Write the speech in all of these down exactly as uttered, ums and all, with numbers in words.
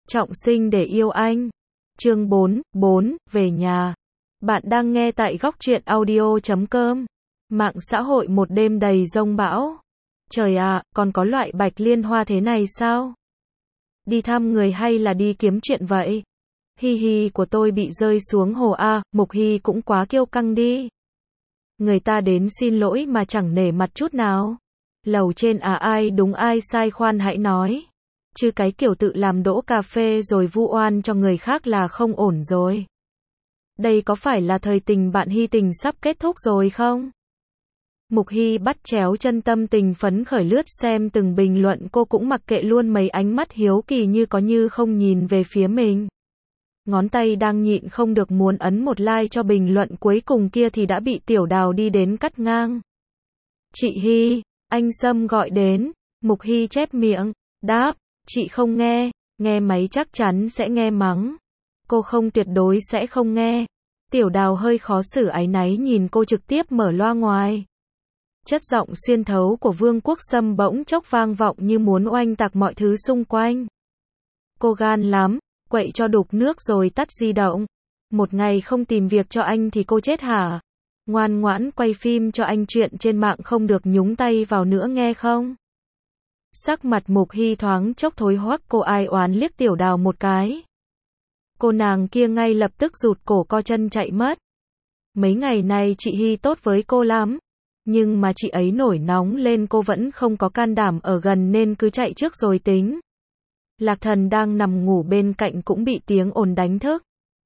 Trọng sinh để yêu anh. Chương bốn, bốn, về nhà. Bạn đang nghe tại góc truyện audio chấm com. Mạng xã hội một đêm đầy giông bão. Trời ạ, còn có loại bạch liên hoa thế này sao? Đi thăm người hay là đi kiếm chuyện vậy? Hi hi của tôi bị rơi xuống hồ A, Mục Hy cũng quá kiêu căng đi. Người ta đến xin lỗi mà chẳng nể mặt chút nào. Lầu trên à, ai đúng ai sai khoan hãy nói. Chứ cái kiểu tự làm đỗ cà phê rồi vu oan cho người khác là không ổn rồi. Đây có phải là thời tình bạn Hy tình sắp kết thúc rồi không? Mục Hy bắt chéo chân, tâm tình phấn khởi lướt xem từng bình luận, cô cũng mặc kệ luôn mấy ánh mắt hiếu kỳ như có như không nhìn về phía mình. Ngón tay đang nhịn không được muốn ấn một like cho bình luận cuối cùng kia thì đã bị Tiểu Đào đi đến cắt ngang. Chị Hy, anh Sâm gọi đến. Mục Hy chép miệng, đáp, chị không nghe, nghe máy chắc chắn sẽ nghe mắng. Cô không, tuyệt đối sẽ không nghe. Tiểu Đào hơi khó xử áy náy nhìn cô, trực tiếp mở loa ngoài. Chất giọng xuyên thấu của Vương Quốc Sâm bỗng chốc vang vọng như muốn oanh tạc mọi thứ xung quanh. Cô gan lắm, quậy cho đục nước rồi tắt di động. Một ngày không tìm việc cho anh thì cô chết hả? Ngoan ngoãn quay phim cho anh, chuyện trên mạng không được nhúng tay vào nữa nghe không? Sắc mặt Mục Hy thoáng chốc thối hoắc, cô ai oán liếc Tiểu Đào một cái. Cô nàng kia ngay lập tức rụt cổ co chân chạy mất. Mấy ngày này chị Hy tốt với cô lắm. Nhưng mà chị ấy nổi nóng lên cô vẫn không có can đảm ở gần nên cứ chạy trước rồi tính. Lạc Thần đang nằm ngủ bên cạnh cũng bị tiếng ồn đánh thức.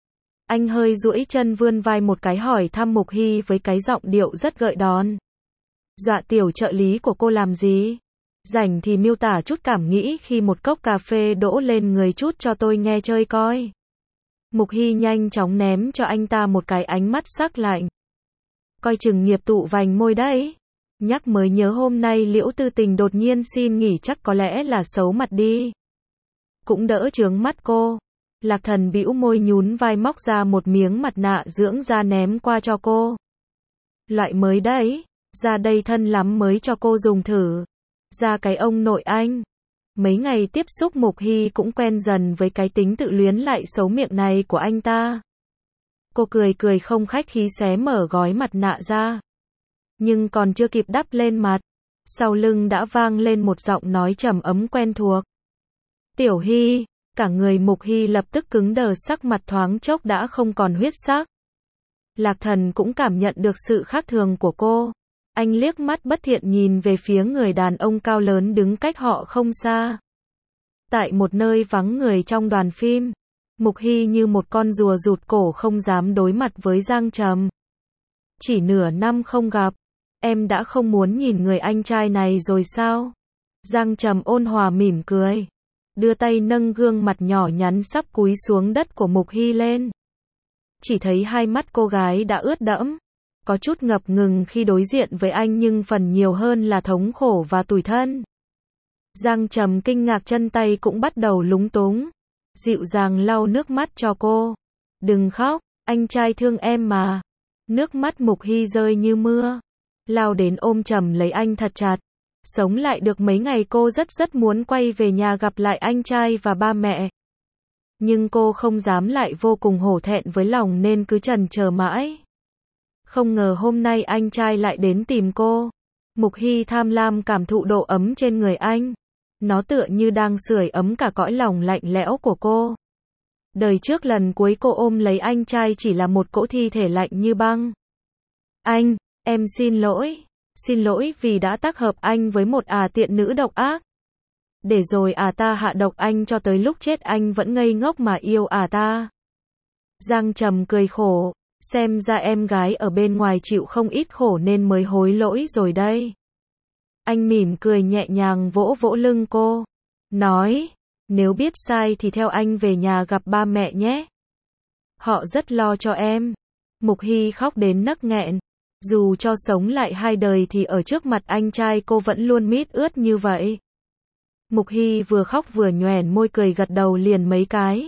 Anh hơi duỗi chân vươn vai một cái hỏi thăm Mục Hy với cái giọng điệu rất gợi đòn. Dọa tiểu trợ lý của cô làm gì? Rảnh thì miêu tả chút cảm nghĩ khi một cốc cà phê đổ lên người chút cho tôi nghe chơi coi. Mục Hy nhanh chóng ném cho anh ta một cái ánh mắt sắc lạnh. Coi chừng nghiệp tụ vành môi đấy. Nhắc mới nhớ hôm nay Liễu Tư Tình đột nhiên xin nghỉ, chắc có lẽ là xấu mặt đi. Cũng đỡ chướng mắt cô. Lạc Thần bĩu môi nhún vai móc ra một miếng mặt nạ dưỡng da ném qua cho cô. Loại mới đấy, da đây thân lắm mới cho cô dùng thử. Da cái ông nội anh. Mấy ngày tiếp xúc Mục Hy cũng quen dần với cái tính tự luyến lại xấu miệng này của anh ta. Cô cười cười không khách khí xé mở gói mặt nạ ra. Nhưng còn chưa kịp đắp lên mặt, sau lưng đã vang lên một giọng nói trầm ấm quen thuộc. Tiểu Hy, cả người Mục Hy lập tức cứng đờ, sắc mặt thoáng chốc đã không còn huyết sắc. Lạc Thần cũng cảm nhận được sự khác thường của cô. Anh liếc mắt bất thiện nhìn về phía người đàn ông cao lớn đứng cách họ không xa. Tại một nơi vắng người trong đoàn phim, Mục Hy như một con rùa rụt cổ không dám đối mặt với Giang Trầm. Chỉ nửa năm không gặp, em đã không muốn nhìn người anh trai này rồi sao? Giang Trầm ôn hòa mỉm cười, đưa tay nâng gương mặt nhỏ nhắn sắp cúi xuống đất của Mục Hy lên. Chỉ thấy hai mắt cô gái đã ướt đẫm, có chút ngập ngừng khi đối diện với anh nhưng phần nhiều hơn là thống khổ và tủi thân. Giang Trầm kinh ngạc, chân tay cũng bắt đầu lúng túng. Dịu dàng lau nước mắt cho cô. Đừng khóc, anh trai thương em mà. Nước mắt Mục Hy rơi như mưa. Lao đến ôm chầm lấy anh thật chặt. Sống lại được mấy ngày cô rất rất muốn quay về nhà gặp lại anh trai và ba mẹ. Nhưng cô không dám, lại vô cùng hổ thẹn với lòng nên cứ chần chờ mãi. Không ngờ hôm nay anh trai lại đến tìm cô. Mục Hy tham lam cảm thụ độ ấm trên người anh. Nó tựa như đang sưởi ấm cả cõi lòng lạnh lẽo của cô. Đời trước lần cuối cô ôm lấy anh trai chỉ là một cỗ thi thể lạnh như băng. Anh, em xin lỗi. Xin lỗi vì đã tác hợp anh với một à tiện nữ độc ác. Để rồi à ta hạ độc anh cho tới lúc chết anh vẫn ngây ngốc mà yêu à ta. Giang Trầm cười khổ. Xem ra em gái ở bên ngoài chịu không ít khổ nên mới hối lỗi rồi đây. Anh mỉm cười nhẹ nhàng vỗ vỗ lưng cô. Nói, nếu biết sai thì theo anh về nhà gặp ba mẹ nhé. Họ rất lo cho em. Mục Hy khóc đến nấc nghẹn. Dù cho sống lại hai đời thì ở trước mặt anh trai cô vẫn luôn mít ướt như vậy. Mục Hy vừa khóc vừa nhoẻn môi cười gật đầu liền mấy cái.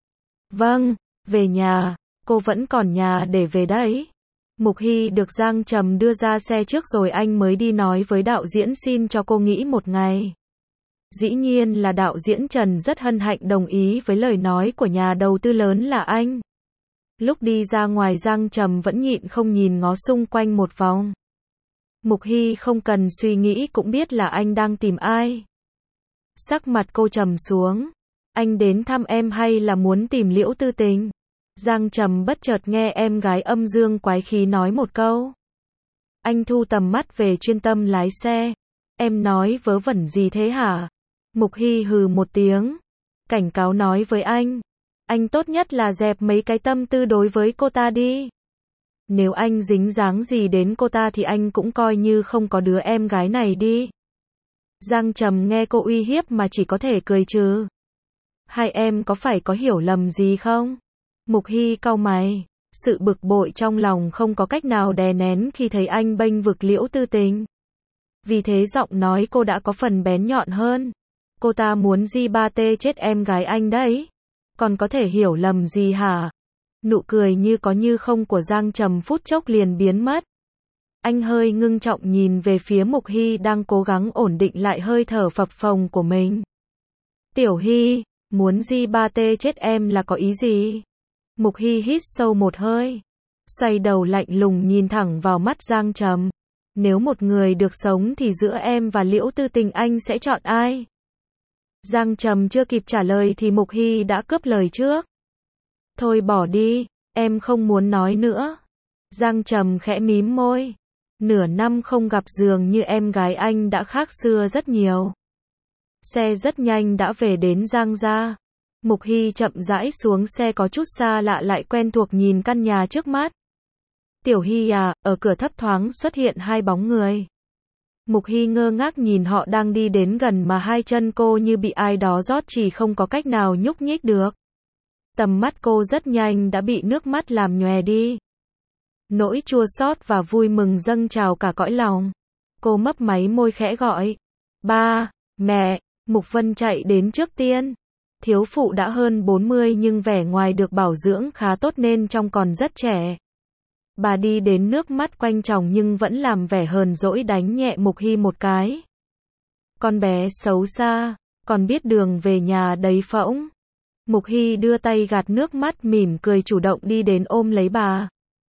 Vâng, về nhà, cô vẫn còn nhà để về đấy. Mục Hy được Giang Trầm đưa ra xe trước rồi anh mới đi nói với đạo diễn xin cho cô nghỉ một ngày. Dĩ nhiên là đạo diễn Trần rất hân hạnh đồng ý với lời nói của nhà đầu tư lớn là anh. Lúc đi ra ngoài Giang Trầm vẫn nhịn không nhìn ngó xung quanh một vòng. Mục Hy không cần suy nghĩ cũng biết là anh đang tìm ai. Sắc mặt cô trầm xuống. Anh đến thăm em hay là muốn tìm Liễu Tư Tình? Giang Trầm bất chợt nghe em gái âm dương quái khí nói một câu. Anh thu tầm mắt về chuyên tâm lái xe. Em nói vớ vẩn gì thế hả? Mục Hy hừ một tiếng. Cảnh cáo nói với anh. Anh tốt nhất là dẹp mấy cái tâm tư đối với cô ta đi. Nếu anh dính dáng gì đến cô ta thì anh cũng coi như không có đứa em gái này đi. Giang Trầm nghe cô uy hiếp mà chỉ có thể cười trừ. Hai em có phải có hiểu lầm gì không? Mục Hy cau mày. Sự bực bội trong lòng không có cách nào đè nén khi thấy anh bênh vực Liễu Tư Tình. Vì thế giọng nói cô đã có phần bén nhọn hơn. Cô ta muốn Di ba tê chết em gái anh đấy. Còn có thể hiểu lầm gì hả? Nụ cười như có như không của Giang Trầm phút chốc liền biến mất. Anh hơi ngưng trọng nhìn về phía Mục Hy đang cố gắng ổn định lại hơi thở phập phồng của mình. Tiểu Hy, muốn Di ba tê chết em là có ý gì? Mục Hy hít sâu một hơi. Xoay đầu lạnh lùng nhìn thẳng vào mắt Giang Trầm. Nếu một người được sống thì giữa em và Liễu Tư Tình anh sẽ chọn ai? Giang Trầm chưa kịp trả lời thì Mục Hy đã cướp lời trước. Thôi bỏ đi, em không muốn nói nữa. Giang Trầm khẽ mím môi. Nửa năm không gặp dường như em gái anh đã khác xưa rất nhiều. Xe rất nhanh đã về đến Giang gia. Mục Hy chậm rãi xuống xe có chút xa lạ lại quen thuộc nhìn căn nhà trước mắt. Tiểu Hy à, ở cửa thấp thoáng xuất hiện hai bóng người. Mục Hy ngơ ngác nhìn họ đang đi đến gần mà hai chân cô như bị ai đó rót chỉ không có cách nào nhúc nhích được. Tầm mắt cô rất nhanh đã bị nước mắt làm nhòe đi. Nỗi chua xót và vui mừng dâng trào cả cõi lòng. Cô mấp máy môi khẽ gọi. Ba, mẹ, Mục Vân chạy đến trước tiên. Thiếu phụ đã hơn bốn mươi nhưng vẻ ngoài được bảo dưỡng khá tốt nên trông còn rất trẻ. Bà đi đến nước mắt quanh tròng nhưng vẫn làm vẻ hờn dỗi đánh nhẹ Mục Hy một cái. Con bé xấu xa, còn biết đường về nhà đấy phỗng. Mục Hy đưa tay gạt nước mắt mỉm cười chủ động đi đến ôm lấy bà.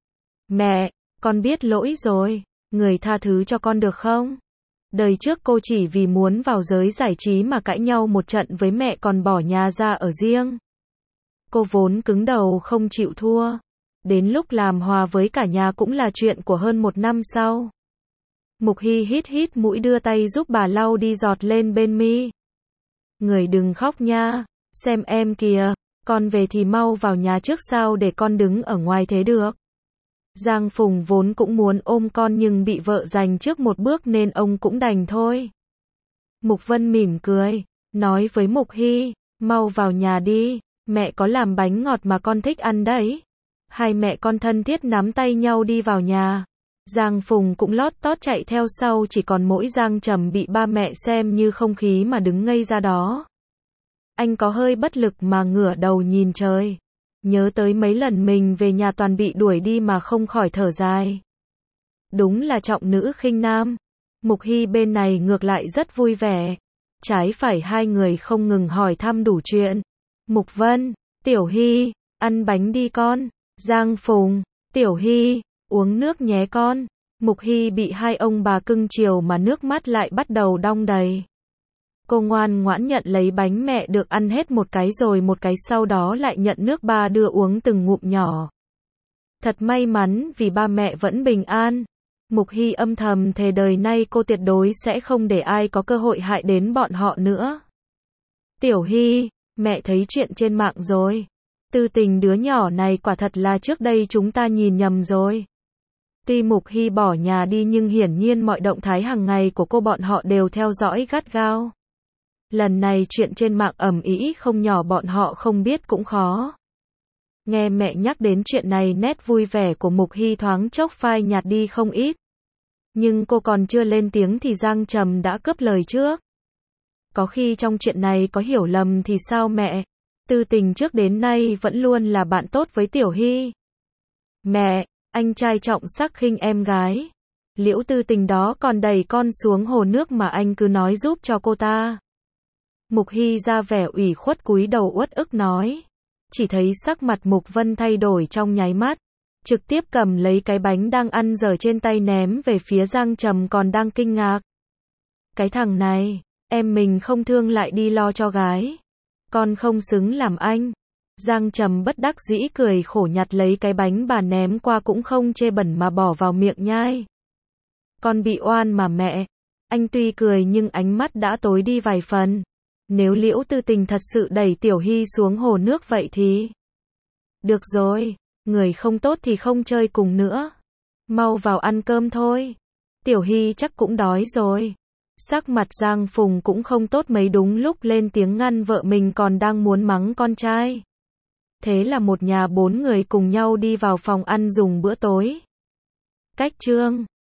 Mẹ, con biết lỗi rồi, người tha thứ cho con được không? Đời trước cô chỉ vì muốn vào giới giải trí mà cãi nhau một trận với mẹ còn bỏ nhà ra ở riêng. Cô vốn cứng đầu không chịu thua. Đến lúc làm hòa với cả nhà cũng là chuyện của hơn một năm sau. Mục Hy hít hít mũi đưa tay giúp bà lau đi giọt lên bên mi. Người đừng khóc nha, xem em kìa, con về thì mau vào nhà trước sao để con đứng ở ngoài thế được. Giang Phùng vốn cũng muốn ôm con nhưng bị vợ giành trước một bước nên ông cũng đành thôi. Mục Vân mỉm cười, nói với Mục Hy, mau vào nhà đi, mẹ có làm bánh ngọt mà con thích ăn đấy. Hai mẹ con thân thiết nắm tay nhau đi vào nhà. Giang Phùng cũng lót tót chạy theo sau, chỉ còn mỗi Giang Trầm bị ba mẹ xem như không khí mà đứng ngây ra đó. Anh có hơi bất lực mà ngửa đầu nhìn trời. Nhớ tới mấy lần mình về nhà toàn bị đuổi đi mà không khỏi thở dài. Đúng là trọng nữ khinh nam. Mục Hy bên này ngược lại rất vui vẻ. Trái phải hai người không ngừng hỏi thăm đủ chuyện. Mục Vân, Tiểu Hy, ăn bánh đi con. Giang Phùng, Tiểu Hy, uống nước nhé con. Mục Hy bị hai ông bà cưng chiều mà nước mắt lại bắt đầu đong đầy. Cô ngoan ngoãn nhận lấy bánh mẹ được ăn hết một cái rồi một cái sau đó lại nhận nước ba đưa uống từng ngụm nhỏ. Thật may mắn vì ba mẹ vẫn bình an. Mục Hy âm thầm thề đời nay cô tuyệt đối sẽ không để ai có cơ hội hại đến bọn họ nữa. Tiểu Hy, mẹ thấy chuyện trên mạng rồi. Tư Tình đứa nhỏ này quả thật là trước đây chúng ta nhìn nhầm rồi. Tuy Mục Hy bỏ nhà đi nhưng hiển nhiên mọi động thái hàng ngày của cô bọn họ đều theo dõi gắt gao. Lần này chuyện trên mạng ầm ĩ không nhỏ bọn họ không biết cũng khó. Nghe mẹ nhắc đến chuyện này nét vui vẻ của Mục Hy thoáng chốc phai nhạt đi không ít. Nhưng cô còn chưa lên tiếng thì Giang Trầm đã cướp lời trước. Có khi trong chuyện này có hiểu lầm thì sao mẹ? Tư Tình trước đến nay vẫn luôn là bạn tốt với Tiểu Hy. Mẹ, anh trai trọng sắc khinh em gái. Liễu Tư Tình đó còn đẩy con xuống hồ nước mà anh cứ nói giúp cho cô ta. Mục Hy ra vẻ ủy khuất cúi đầu uất ức nói. Chỉ thấy sắc mặt Mục Vân thay đổi trong nháy mắt. Trực tiếp cầm lấy cái bánh đang ăn dở trên tay ném về phía Giang Trầm còn đang kinh ngạc. Cái thằng này, em mình không thương lại đi lo cho gái. Con không xứng làm anh. Giang Trầm bất đắc dĩ cười khổ nhặt lấy cái bánh bà ném qua cũng không chê bẩn mà bỏ vào miệng nhai. Con bị oan mà mẹ. Anh tuy cười nhưng ánh mắt đã tối đi vài phần. Nếu Liễu Tư Tình thật sự đẩy Tiểu Hy xuống hồ nước vậy thì... Được rồi, người không tốt thì không chơi cùng nữa. Mau vào ăn cơm thôi. Tiểu Hy chắc cũng đói rồi. Sắc mặt Giang Phùng cũng không tốt mấy đúng lúc lên tiếng ngăn vợ mình còn đang muốn mắng con trai. Thế là một nhà bốn người cùng nhau đi vào phòng ăn dùng bữa tối. Cách chương